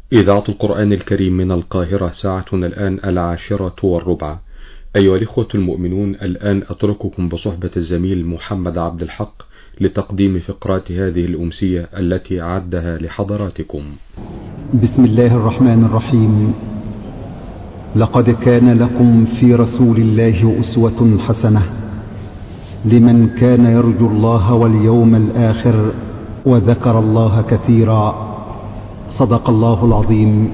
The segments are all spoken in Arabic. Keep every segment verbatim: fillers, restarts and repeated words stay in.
إذاعة القرآن الكريم من القاهرة، ساعتنا الآن العاشرة والربع. أيها الإخوة المؤمنون، الآن أترككم بصحبة الزميل محمد عبد الحق لتقديم فقرات هذه الأمسية التي أعدها لحضراتكم. بسم الله الرحمن الرحيم. لقد كان لكم في رسول الله أسوة حسنة لمن كان يرجو الله واليوم الآخر وذكر الله كثيرا. صدق الله العظيم.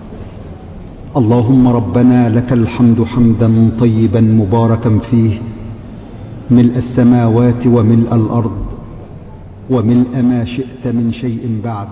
اللهم ربنا لك الحمد حمدا طيبا مباركا فيه، ملء السماوات وملء الأرض وملء ما شئت من شيء بعد.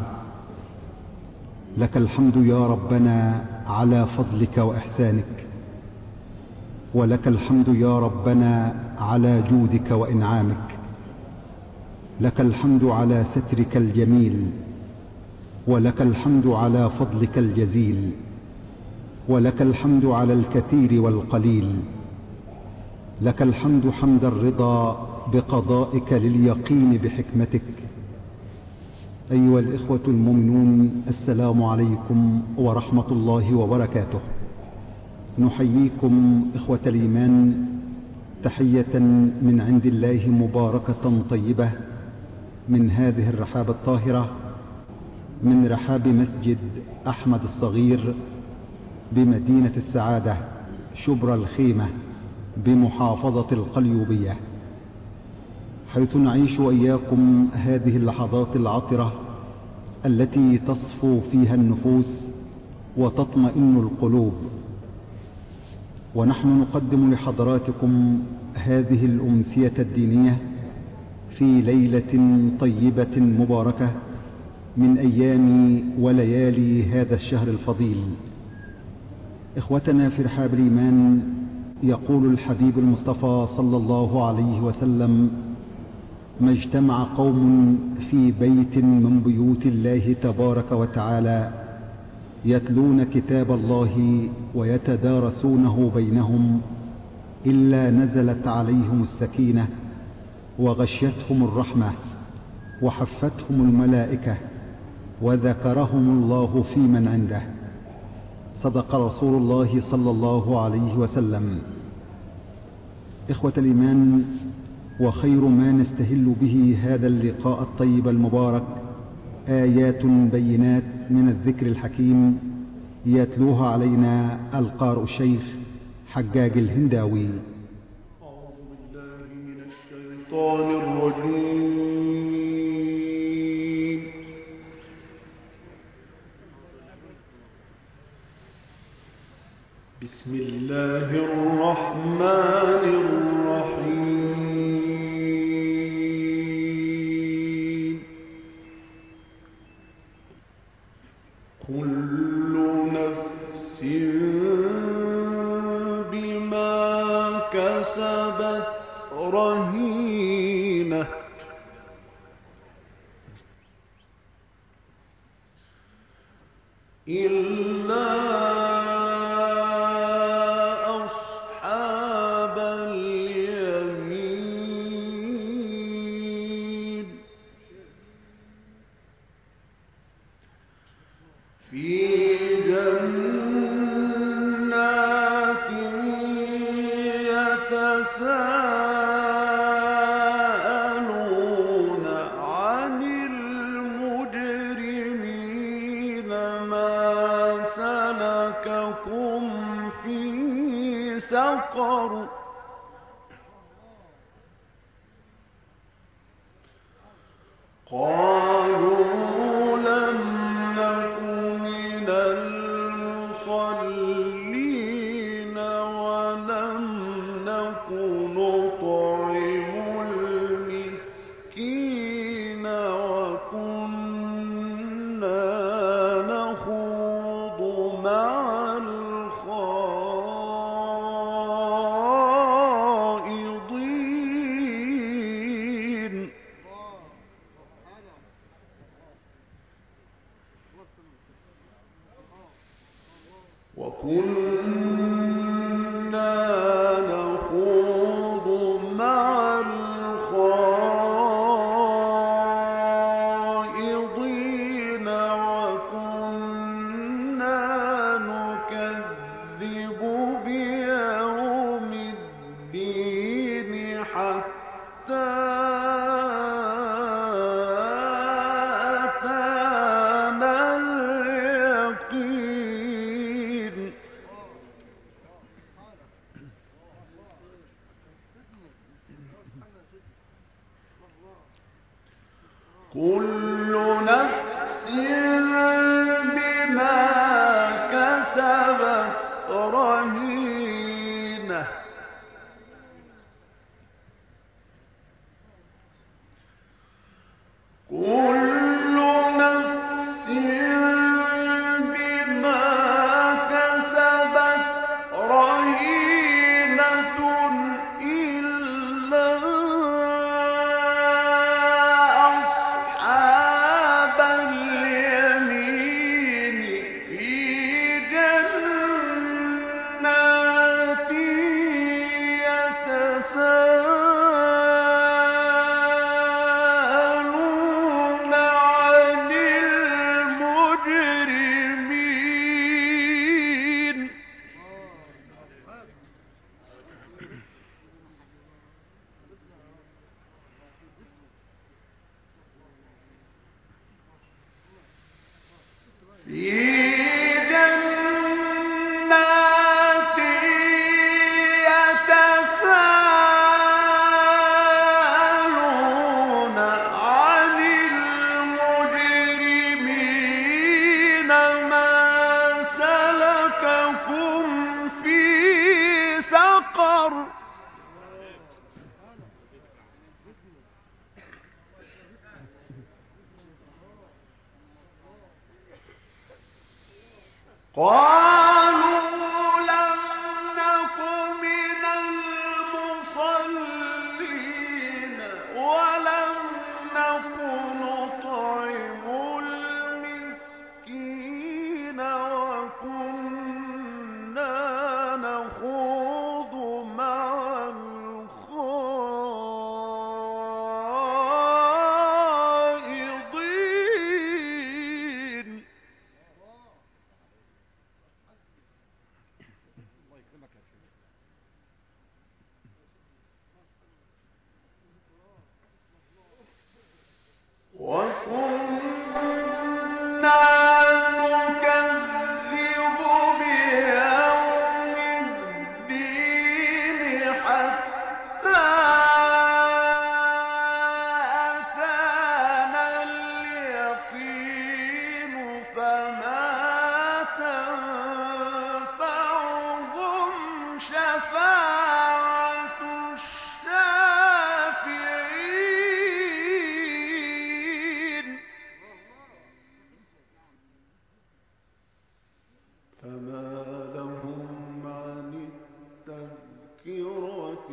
لك الحمد يا ربنا على فضلك وإحسانك، ولك الحمد يا ربنا على جودك وإنعامك. لك الحمد على سترك الجميل، ولك الحمد على فضلك الجزيل، ولك الحمد على الكثير والقليل. لك الحمد حمد الرضا بقضائك لليقين بحكمتك. أيها الإخوة المؤمنون، السلام عليكم ورحمة الله وبركاته. نحييكم إخوة الإيمان تحية من عند الله مباركة طيبة من هذه الرحاب الطاهرة، من رحاب مسجد أحمد الصغير بمدينة السعادة شبرا الخيمة بمحافظة القليوبية، حيث نعيش وإياكم هذه اللحظات العطرة التي تصفو فيها النفوس وتطمئن القلوب. ونحن نقدم لحضراتكم هذه الأمسية الدينية في ليلة طيبة مباركة من أيام وليالي هذا الشهر الفضيل. إخوتنا في رحاب الإيمان، يقول الحبيب المصطفى صلى الله عليه وسلم: ما اجتمع قوم في بيت من بيوت الله تبارك وتعالى يتلون كتاب الله ويتدارسونه بينهم إلا نزلت عليهم السكينة وغشيتهم الرحمة وحفتهم الملائكة وذكرهم الله في من عنده. صدق رسول الله صلى الله عليه وسلم. إخوة الإيمان، وخير ما نستهل به هذا اللقاء الطيب المبارك آيات بينات من الذكر الحكيم يتلوها علينا القارئ الشيخ حجاج الهنداوي. أعوذ بالله من الشيطان الرجيم. بسم الله الرحمن الرحيم. كل نفس بما كسبت رهينة إلا أصحاب اليمين في جنات يتساءلون عن المجرمين ما سلككم في سقر قالوا لم نك من المصلين ولم نك نطعم المسكين وكنا نخوض مع الخائضين وكنا نخوض مع الخائضين وكنا في جنات يتساءلون عن المجرمين ما سلككم في سقر قالوا لم نك من المصلين ولم نك نطعم المسكين وكنا نخوض مع الخائضين وكنا نكذب بيوم الدين حتى أتانا اليقين فما تنفعهم شفاعة الشافعين فما لهم عن التذكرة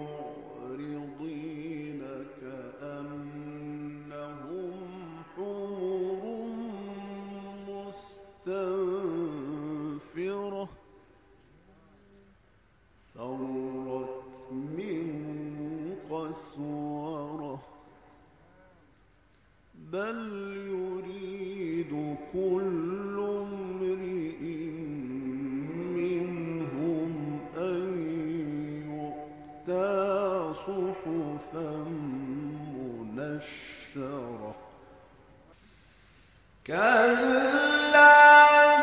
معرضين كأنهم حمر مستنفرة فرت من قسورة بل يريد كل امرئ منهم أن يؤتى صحفا منشرة كلا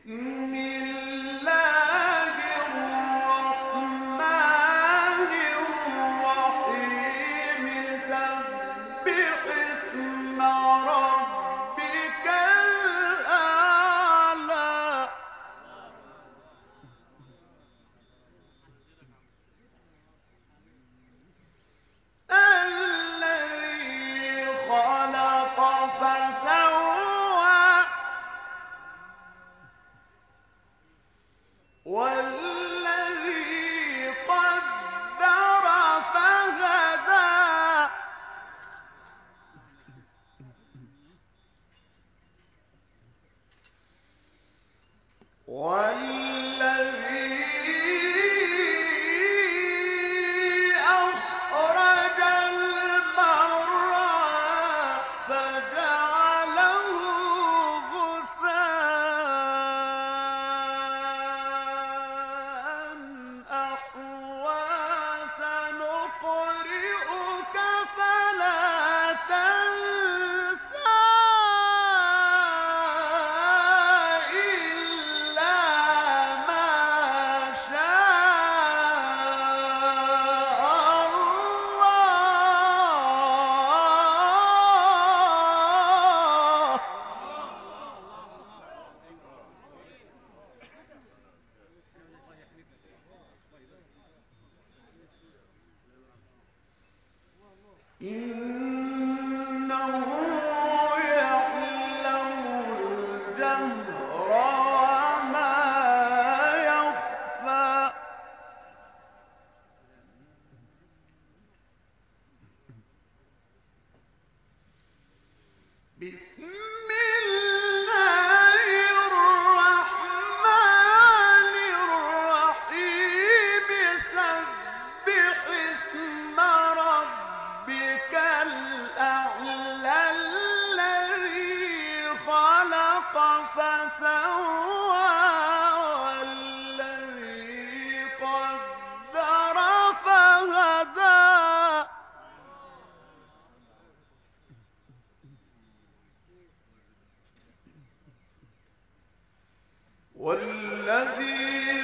والذي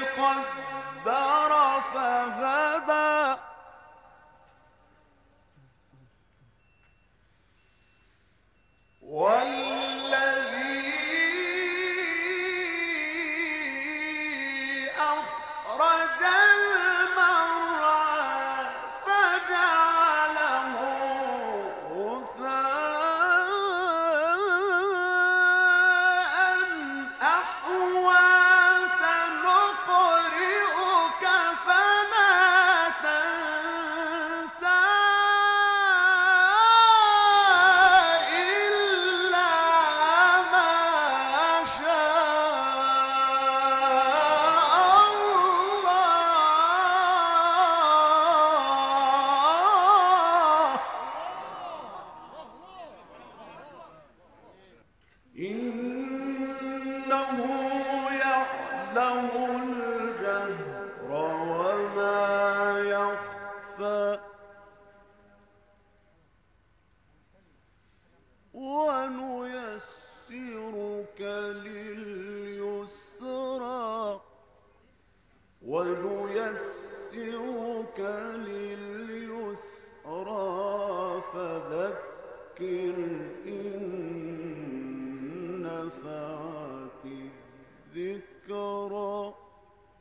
قدر فهدى والذي أخرج المرعى فجعله غثاء أحوى سنقرئك فلا تنسى إلا ما شاء الله إنه يعلم الجهر وما يخفى ونيسرك لليسرى ونيسرك لليسرى فذكر إن نفعت الذكرى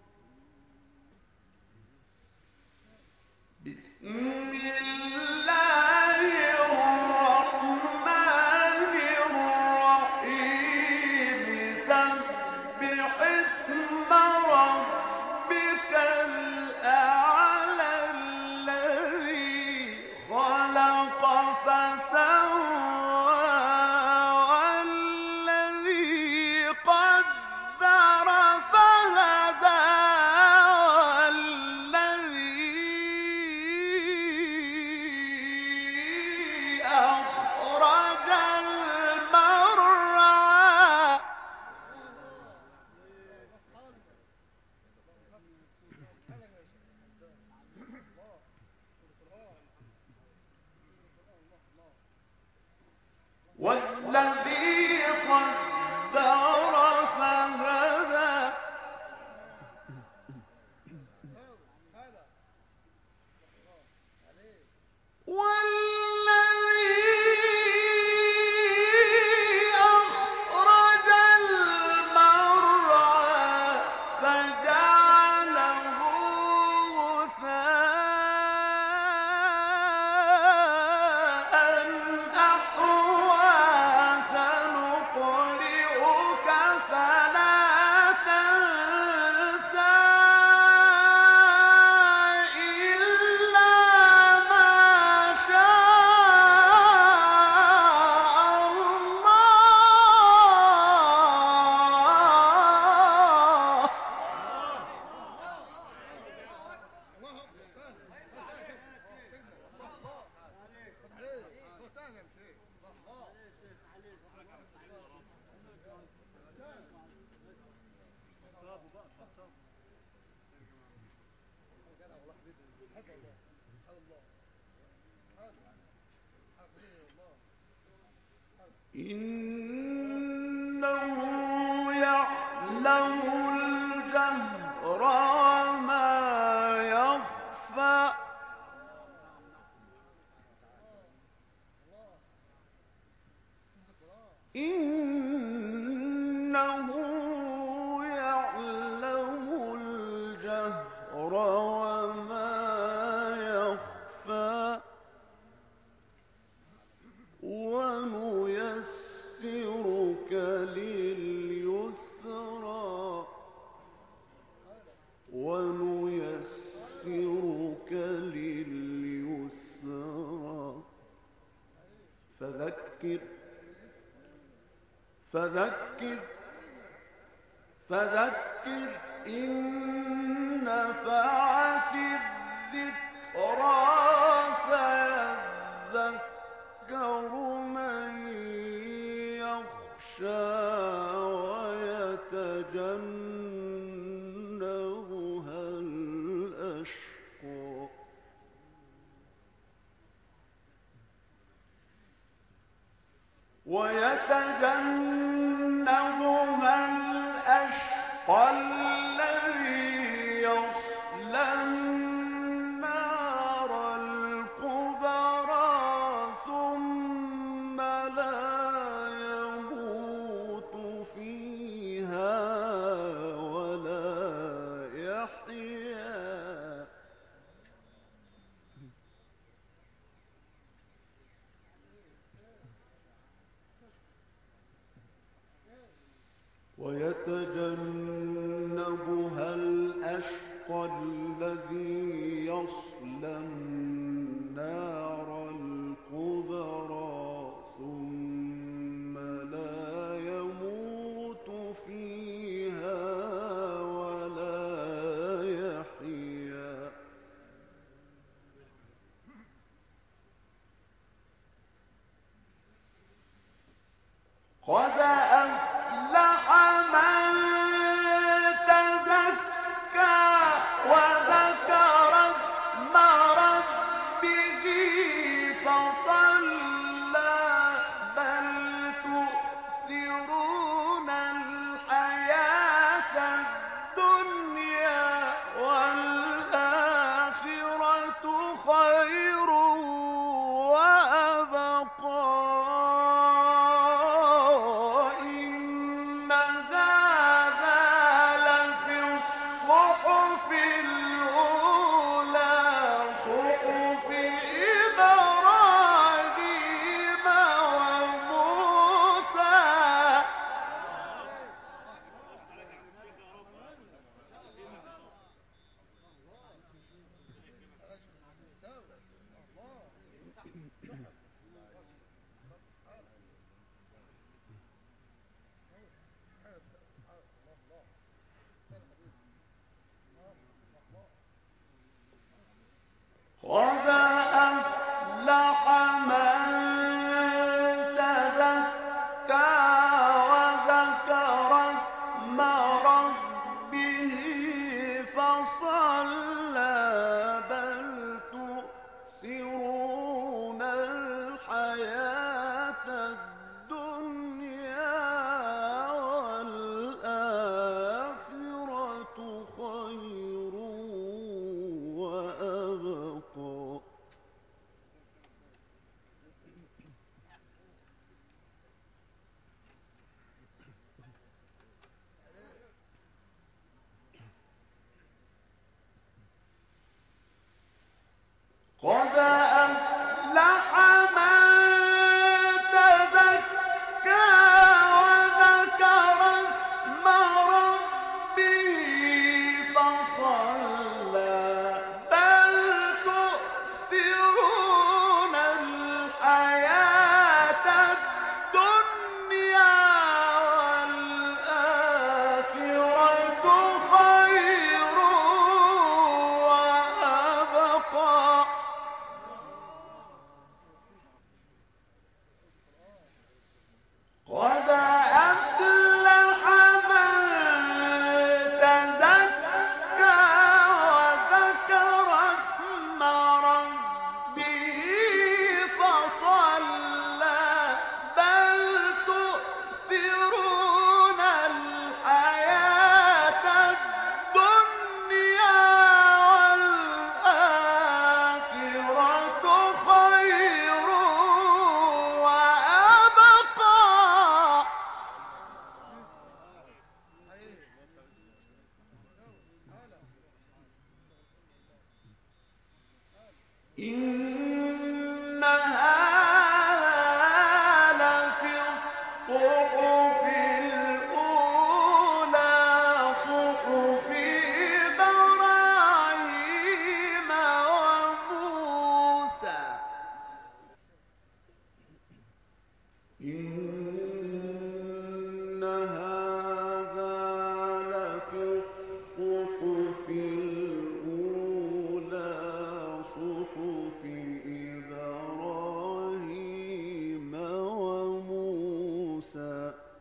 إنه يعلم الجهر وما يخفى إنه يعلم الجهر وما يخفى ونيسرك لليسرى ونيسرك لليسرى فذكر فذكر فذكر إن نفعت الذكرى سيذكر من يخشى ويتجنبها الأشقى ويتجنبها الأشقى الذي يصلى النار الكبرى ثم لا يموت فيها ولا يحيا ويتجنبها الأشقى الذي يصلى النار الكبرى ثم لا يموت فيها ولا يحيا قد أفلح من تزكى وذكر اسم ربه فصلى بل تؤثرون الحياة الدنيا والآخرة خير وأبقى قد أفلح من تزكى وذكر اسم ربه فصلى بل تؤثرون الحياة الدنيا والآخرة خير وأبقى إن هذا لفي الصحف الأولى صحف إبراهيم وموسى إن هذا لفي الصحف الأولى صحف إبراهيم وموسى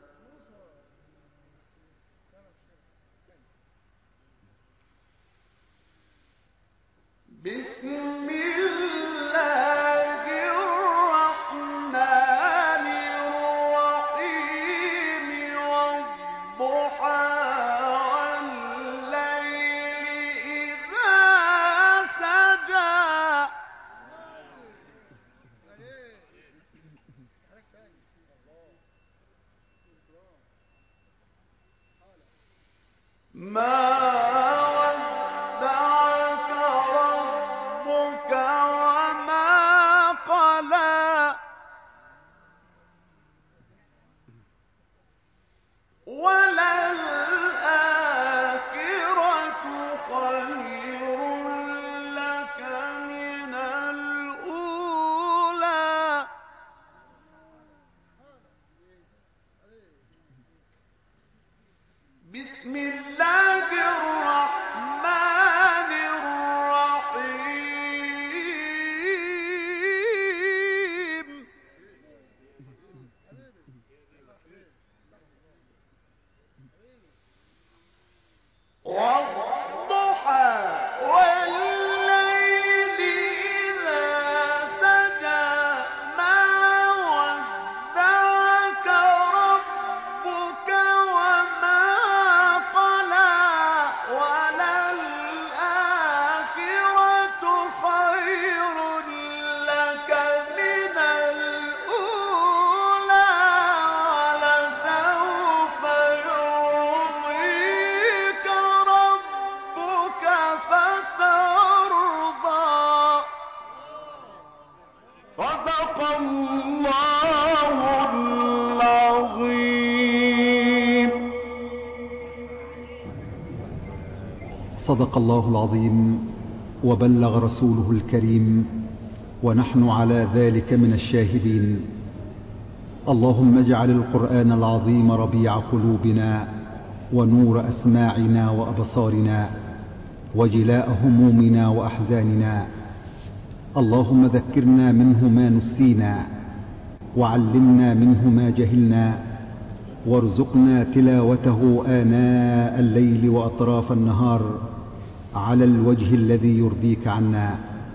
بسم الله الرحمن الرحيم والضحى والليل إذا سجى ما ودعك ربك وما قلى وللآخرة خير لك من الأولى بسم الله الرحمن الرحيم والضحى والليل إذا سجى ما ودعك ربك وما قلى وللآخرة خير لك من الأولى ولسوف يعطيك ربك فترضى صدق الله العظيم. صدق الله العظيم وبلغ رسوله الكريم ونحن على ذلك من الشاهدين. اللهم اجعل القرآن العظيم ربيع قلوبنا ونور أسماعنا وأبصارنا وجلاء همومنا وأحزاننا. اللهم ذكرنا منه ما نسينا وعلمنا منه ما جهلنا وارزقنا تلاوته آناء الليل وأطراف النهار على الوجه الذي يرضيك عنا.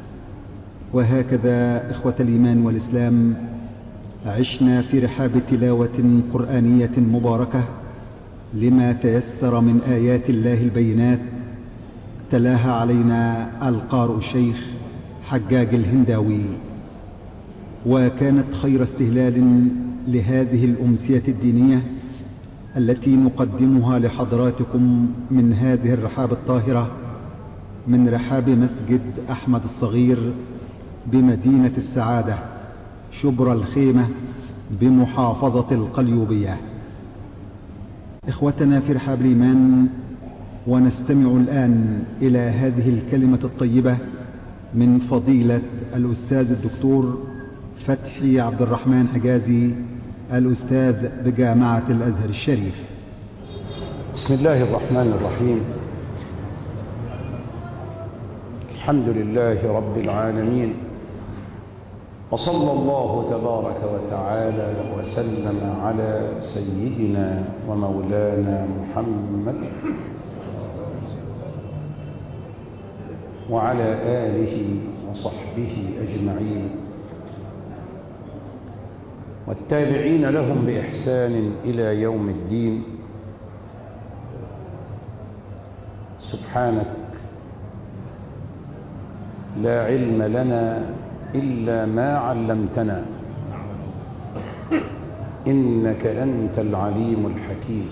وهكذا إخوة الإيمان والإسلام عشنا في رحاب تلاوة قرآنية مباركة لما تيسر من آيات الله البينات، تلاها علينا القارئ الشيخ حجاج الهنداوي، وكانت خير استهلال لهذه الأمسية الدينية التي نقدمها لحضراتكم من هذه الرحاب الطاهرة من رحاب مسجد أحمد الصغير بمدينة السعادة شبرا الخيمة بمحافظة القليوبية. إخوتنا في رحاب الإيمان، ونستمع الآن إلى هذه الكلمة الطيبة من فضيلة الأستاذ الدكتور فتحي عبد الرحمن حجازي، الأستاذ بجامعة الأزهر الشريف. بسم الله الرحمن الرحيم. الحمد لله رب العالمين، وصلى الله تبارك وتعالى وسلم على سيدنا ومولانا محمد وعلى آله وصحبه أجمعين والتابعين لهم بإحسان إلى يوم الدين. سبحانك لا علم لنا إلا ما علمتنا، إنك أنت العليم الحكيم.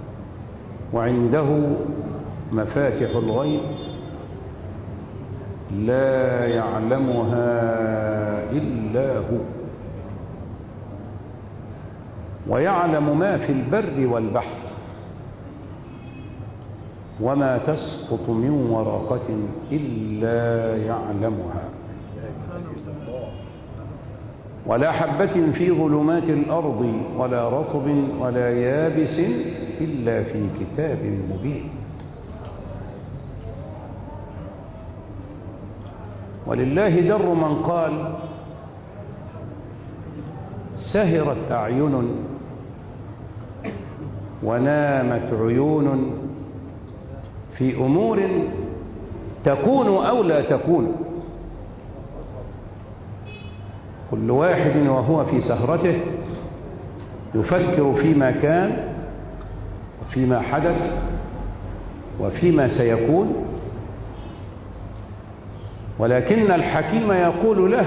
وعنده مفاتح الغيب لا يعلمها إلا هو، ويعلم ما في البر والبحر، وما تسقط من ورقة إلا يعلمها، ولا حبة في ظلمات الأرض ولا رطب ولا يابس إلا في كتاب مبين. ولله در من قال سهرت أعين ونامت عيون في أمور تكون أو لا تكون. كل واحد وهو في سهرته يفكر فيما كان وفيما حدث وفيما سيكون، ولكن الحكيم يقول له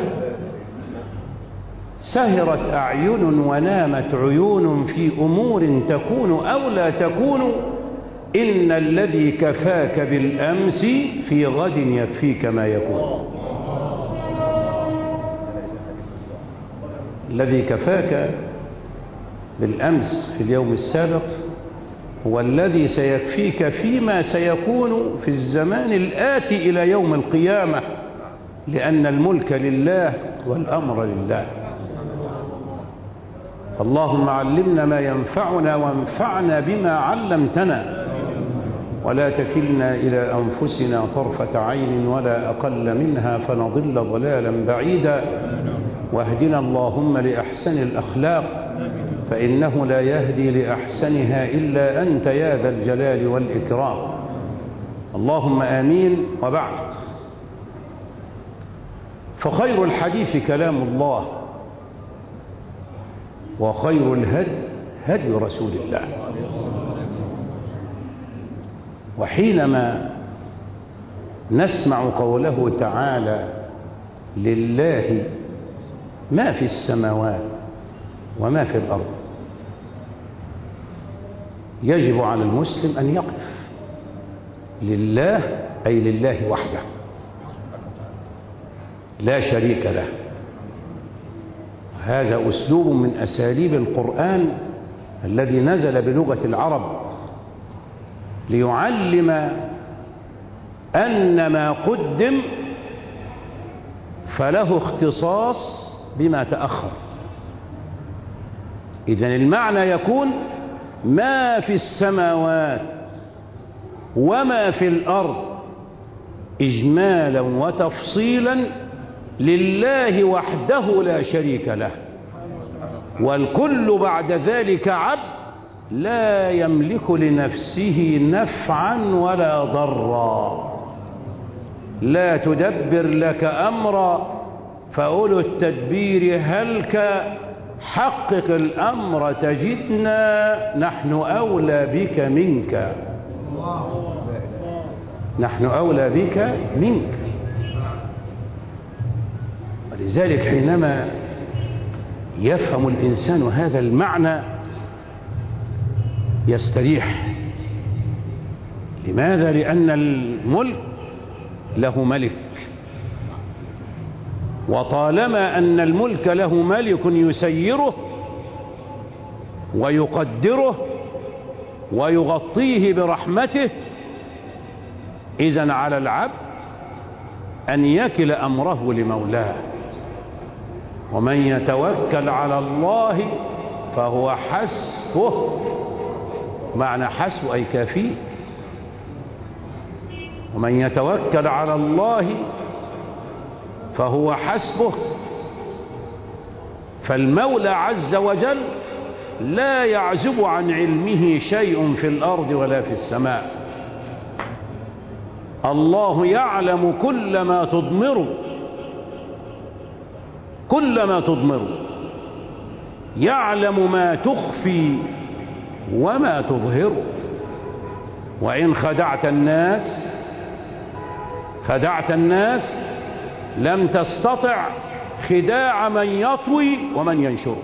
سهرت أعين ونامت عيون في أمور تكون أو لا تكون، إن الذي كفاك بالأمس في غد يكفيك ما يكون. الذي كفاك بالأمس في اليوم السابق هو الذي سيكفيك فيما سيكون في الزمان الآتي إلى يوم القيامة، لأن الملك لله والأمر لله. اللهم علمنا ما ينفعنا وانفعنا بما علمتنا، ولا تكلنا إلى أنفسنا طرفة عين ولا أقل منها فنضل ضلالا بعيدا، واهدنا اللهم لأحسن الأخلاق، فإنه لا يهدي لأحسنها إلا أنت يا ذا الجلال والإكرام. اللهم آمين. وبعد، فخير الحديث كلام الله، وخير الهدي هدي رسول الله. وحينما نسمع قوله تعالى لله ما في السماوات وما في الأرض، يجب على المسلم أن يقف لله، أي لله وحده لا شريك له. هذا أسلوب من أساليب القرآن الذي نزل بلغة العرب ليعلم أن ما قدم فله اختصاص بما تأخر. إذن المعنى يكون ما في السماوات وما في الأرض إجمالا وتفصيلا لله وحده لا شريك له، والكل بعد ذلك عبد لا يملك لنفسه نفعا ولا ضرا. لا تدبر لك أمرا فأولو التدبير هلك، حقق الأمر تجدنا نحن أولى بك منك، نحن أولى بك منك. ولذلك حينما يفهم الإنسان هذا المعنى يستريح. لماذا؟ لأن الملك له ملك، وطالما أن الملك له ملك يسيره ويقدره ويغطيه برحمته، إذن على العبد أن يكل أمره لمولاه. ومن يتوكل على الله فهو حسبه. معنى حسبه أي كافيه. ومن يتوكل على الله فهو حسبه. فالمولى عز وجل لا يعزب عن علمه شيء في الأرض ولا في السماء. الله يعلم كل ما تضمر، كل ما تضمر، يعلم ما تخفي وما تظهر. وإن خدعت الناس خدعت الناس لم تستطع خداع من يطوي ومن ينشر.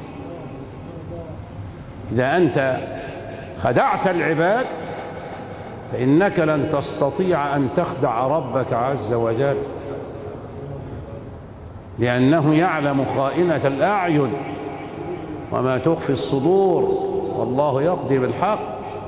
إذا أنت خدعت العباد فإنك لن تستطيع أن تخدع ربك عز وجل. لأنه يعلم خائنة الأعين وما تخفي الصدور، والله يقضي بالحق.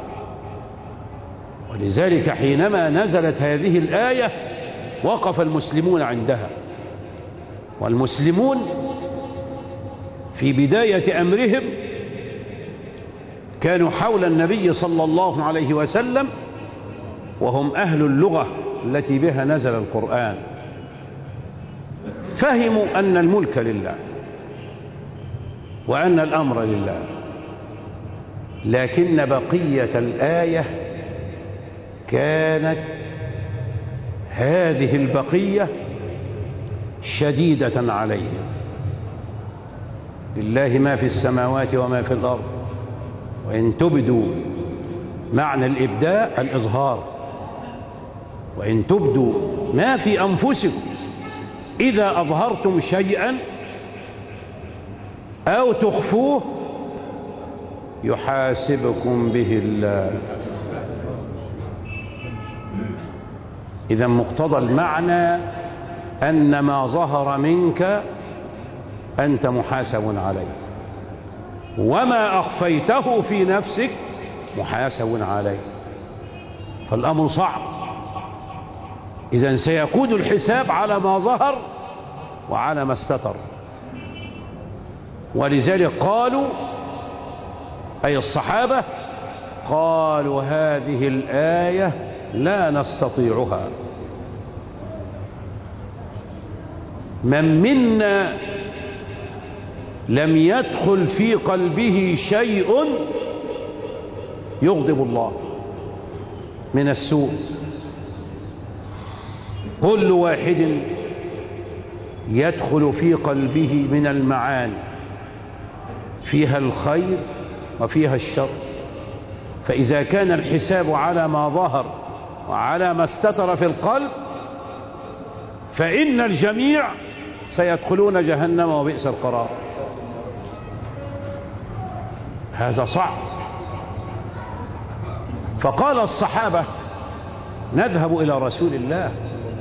ولذلك حينما نزلت هذه الآية وقف المسلمون عندها، والمسلمون في بداية أمرهم كانوا حول النبي صلى الله عليه وسلم، وهم أهل اللغة التي بها نزل القرآن، فهموا أن الملك لله وأن الأمر لله، لكن بقية الآية كانت هذه البقية شديدة عليهم. لله ما في السماوات وما في الأرض، وإن تبدوا، معنى الإبداء الإظهار، وإن تبدوا ما في أنفسكم إذا أظهرتم شيئا أو تخفوه يحاسبكم به الله. إذا مقتضى المعنى أن ما ظهر منك أنت محاسب عليه، وما أخفيته في نفسك محاسب عليه، فالأمر صعب. إذن سيكون الحساب على ما ظهر وعلى ما استتر. ولذلك قالوا، أي الصحابة قالوا هذه الآية لا نستطيعها، من منا لم يدخل في قلبه شيء يغضب الله من السوء. كل واحد يدخل في قلبه من المعاني فيها الخير وفيها الشر، فإذا كان الحساب على ما ظهر وعلى ما استتر في القلب فإن الجميع سيدخلون جهنم وبئس القرار. هذا صعب. فقال الصحابة نذهب إلى رسول الله،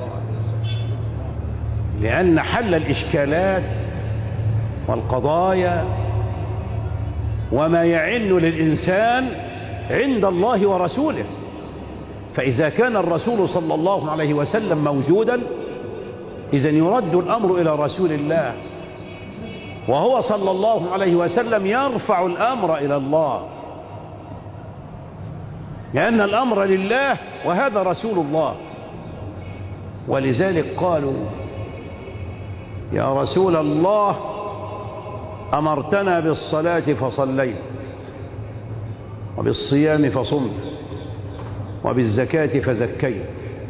لأن حل الإشكالات والقضايا وما يعن للإنسان عند الله ورسوله. فإذا كان الرسول صلى الله عليه وسلم موجودا إذن يرد الأمر إلى رسول الله، وهو صلى الله عليه وسلم يرفع الأمر إلى الله، لأن الأمر لله وهذا رسول الله. ولذلك قالوا يا رسول الله أمرتنا بالصلاة فصليت، وبالصيام فصمت، وبالزكاة فزكيت،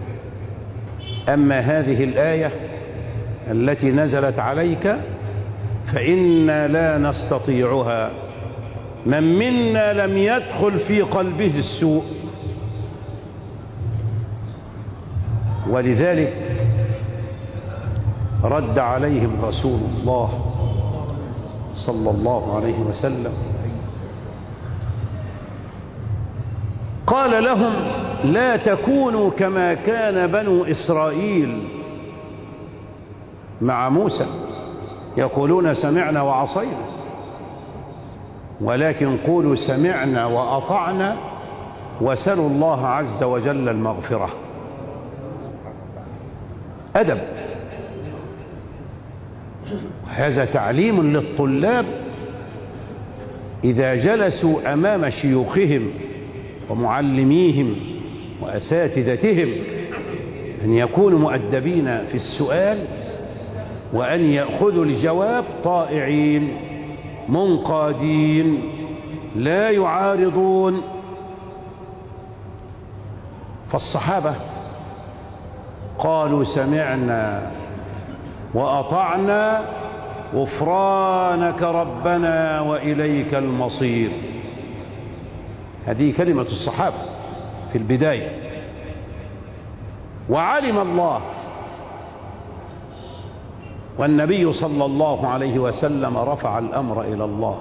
أما هذه الآية التي نزلت عليك فإنا لا نستطيعها، من منا لم يدخل في قلبه السوء. ولذلك رد عليهم رسول الله صلى الله عليه وسلم، قال لهم لا تكونوا كما كان بنو إسرائيل مع موسى يقولون سمعنا وعصينا، ولكن قولوا سمعنا وأطعنا وسلوا الله عز وجل المغفرة. أدب. هذا تعليم للطلاب إذا جلسوا أمام شيوخهم ومعلميهم وأساتذتهم أن يكونوا مؤدبين في السؤال، وأن يأخذوا الجواب طائعين منقادين لا يعارضون. فالصحابة قالوا سمعنا وأطعنا غفرانك ربنا وإليك المصير. هذه كلمة الصحابة في البداية. وعلم الله والنبي صلى الله عليه وسلم رفع الأمر إلى الله،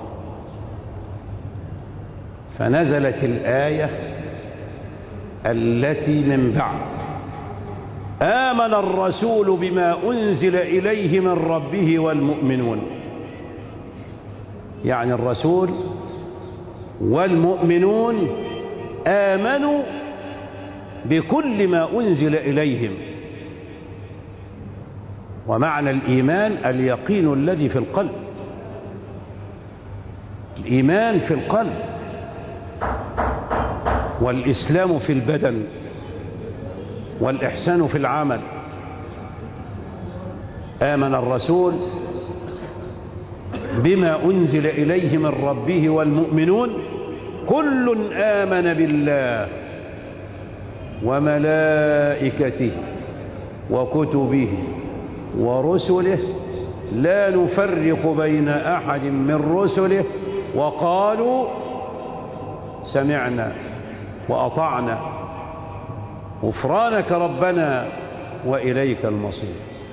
فنزلت الآية التي من بعد آمن الرسول بما أنزل إليه من ربه والمؤمنون، يعني الرسول والمؤمنون آمنوا بكل ما أنزل إليهم. ومعنى الإيمان اليقين الذي في القلب، الإيمان في القلب، والإسلام في البدن، والإحسان في العمل. آمن الرسول بما أنزل إليه من ربه والمؤمنون كل آمن بالله وملائكته وكتبه ورسله لا نفرق بين أحد من رسله وقالوا سمعنا وأطعنا غفرانك ربنا وإليك المصير.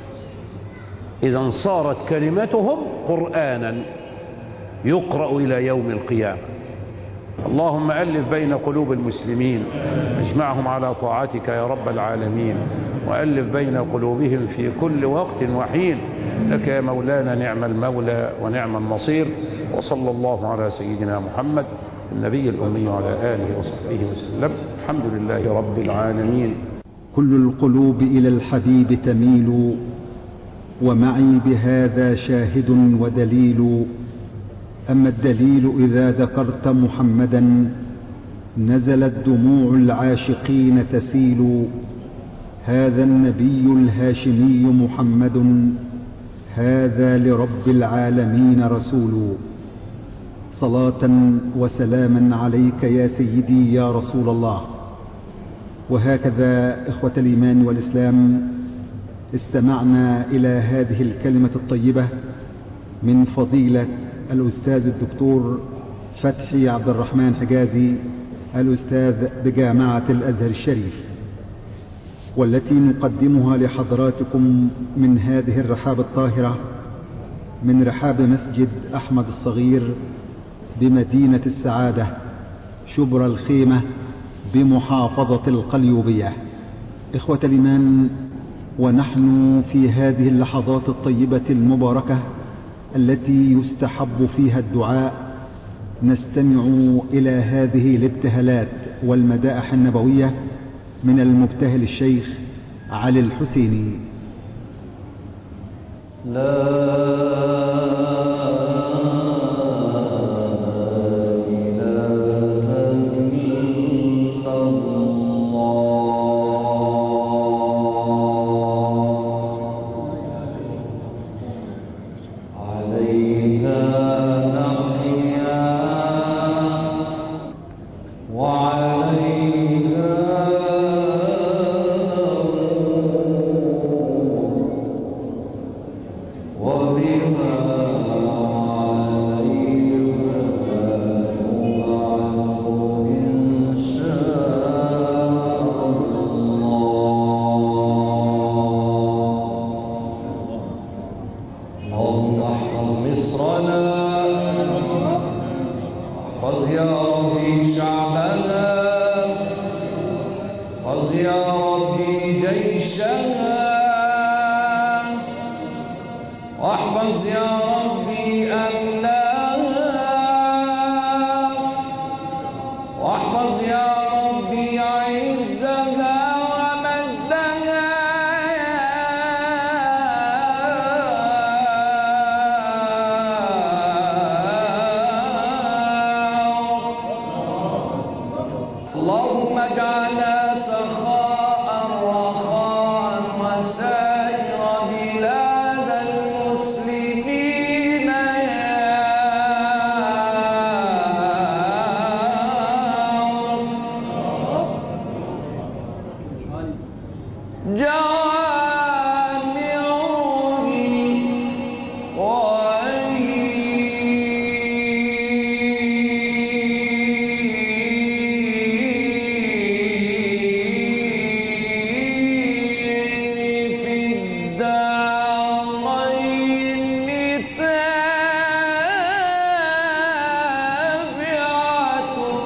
إذن صارت كلمتهم قرآنا يقرأ إلى يوم القيامة. اللهم ألف بين قلوب المسلمين، اجمعهم على طاعتك يا رب العالمين، وألف بين قلوبهم في كل وقت وحين. لك يا مولانا نعم المولى ونعم النصير. وصلى الله على سيدنا محمد النبي الأمي وعلى آله وصحبه وسلم. الحمد لله رب العالمين. كل القلوب إلى الحبيب تميل، ومعي بهذا شاهد ودليل. أما الدليل إذا ذكرت محمدا نزلت دموع العاشقين تسيل. هذا النبي الهاشمي محمد، هذا لرب العالمين رسول. صلاة وسلاما عليك يا سيدي يا رسول الله. وهكذا إخوة الإيمان والإسلام استمعنا إلى هذه الكلمة الطيبة من فضيلة الأستاذ الدكتور فتحي عبد الرحمن حجازي، الأستاذ بجامعة الأزهر الشريف، والتي نقدمها لحضراتكم من هذه الرحاب الطاهرة، من رحاب مسجد أحمد الصغير بمدينة السعادة شبرا الخيمة بمحافظة القليوبية. إخوة الإيمان، ونحن في هذه اللحظات الطيبة المباركة التي يستحب فيها الدعاء نستمع إلى هذه الابتهالات والمدائح النبوية من المبتهل الشيخ علي الحسيني. لا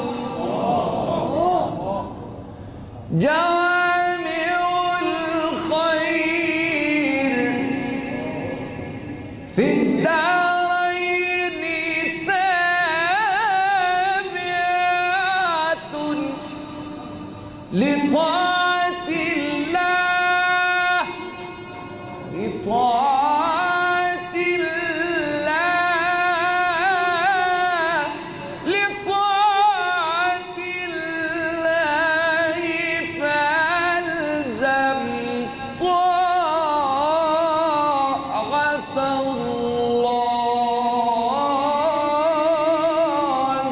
جامع الخير لطاعة الله لطاعة الله لطاعة الله فالزم طاعة الله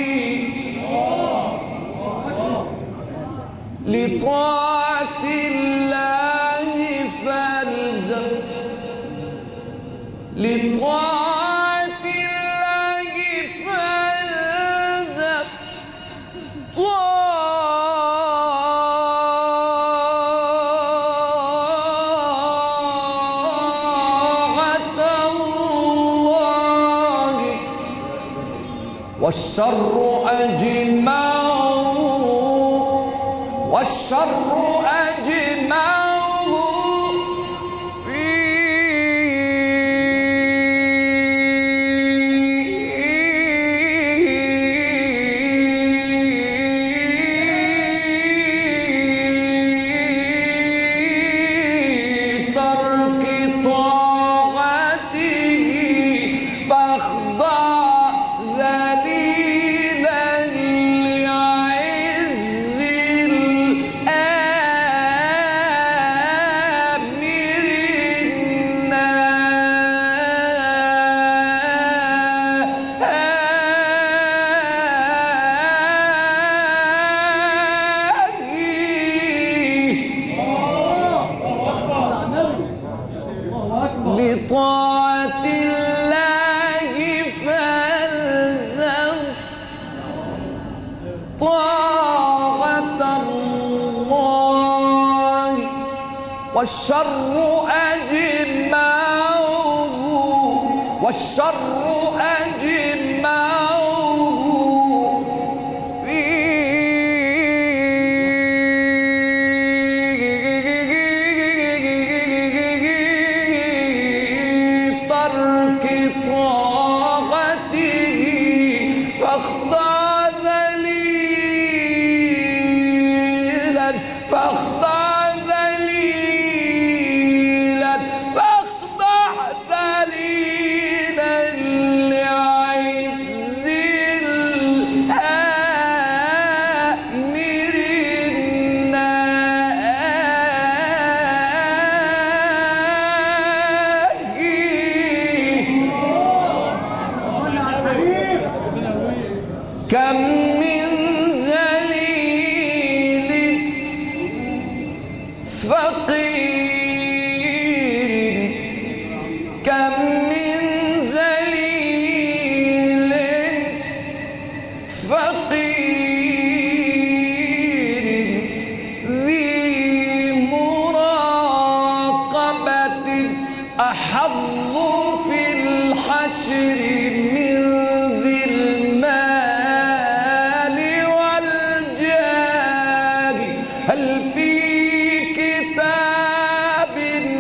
لطاعة الله فالزم لطاعة الله فالزم طاعة الله والشر أجمعه والشر أجمعه في ترك طاعته فاخضع ذليلا لعز لطاعة الله فالزم طاعة الله والشر أجمعه والشر أجمعه في ترك طاعته فاخضع ذليلا فاخضع ذليلا فاخضع ذليلا لعز الآمر الناهي كم من ذليل فقير كم من ذليل فقير ذي مراقبة أحظ في الحشر من ذي المال والجاه هل في كتاب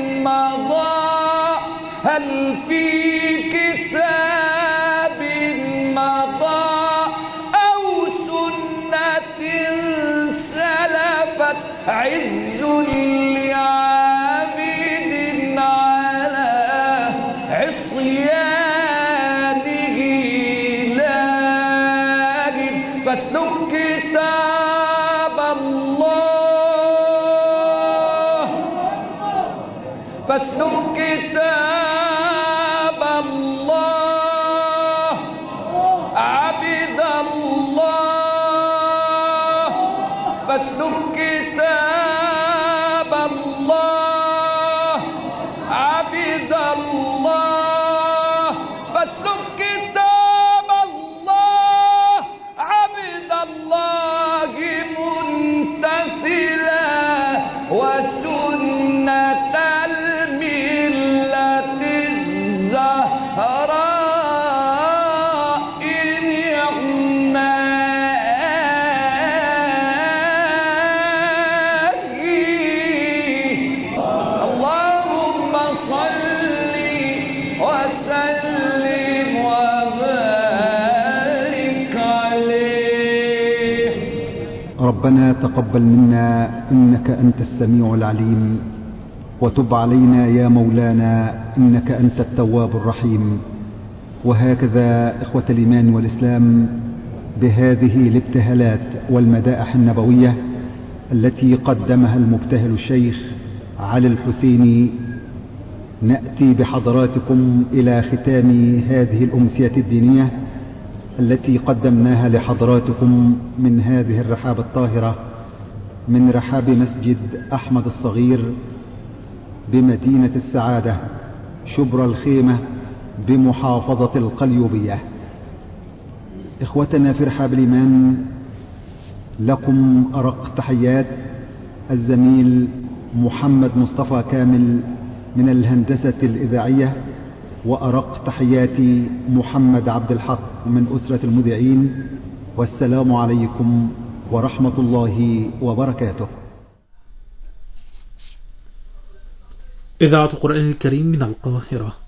مضى هل في كتاب مضى أو سنة سلفت عز لعابد على عصيانه لاهٍ فاسلك كتاب الله فاسلك كتاب الله عبد الله فاسلك كتاب الله عبد الله فاسلك كتاب الله عبد الله منتسلا وسنة الملة الزهراء اللهم صل وسلم وبارك عليه ربنا تقبل منا إنك أنت السميع العليم، وتب علينا يا مولانا إنك أنت التواب الرحيم. وهكذا إخوة الإيمان والإسلام، بهذه الابتهالات والمدائح النبوية التي قدمها المبتهل الشيخ علي الحسيني، نأتي بحضراتكم إلى ختام هذه الأمسية الدينية التي قدمناها لحضراتكم من هذه الرحاب الطاهرة، من رحاب مسجد أحمد الصغير بمدينة السعادة شبرا الخيمة بمحافظة القليوبية. إخوتنا في رحاب الإيمان، لكم أرق تحيات الزميل محمد مصطفى كامل من الهندسة الإذاعية، وأرق تحياتي محمد عبد الحق من أسرة المذيعين، والسلام عليكم ورحمة الله وبركاته. إذاعة القرآن الكريم من القاهرة.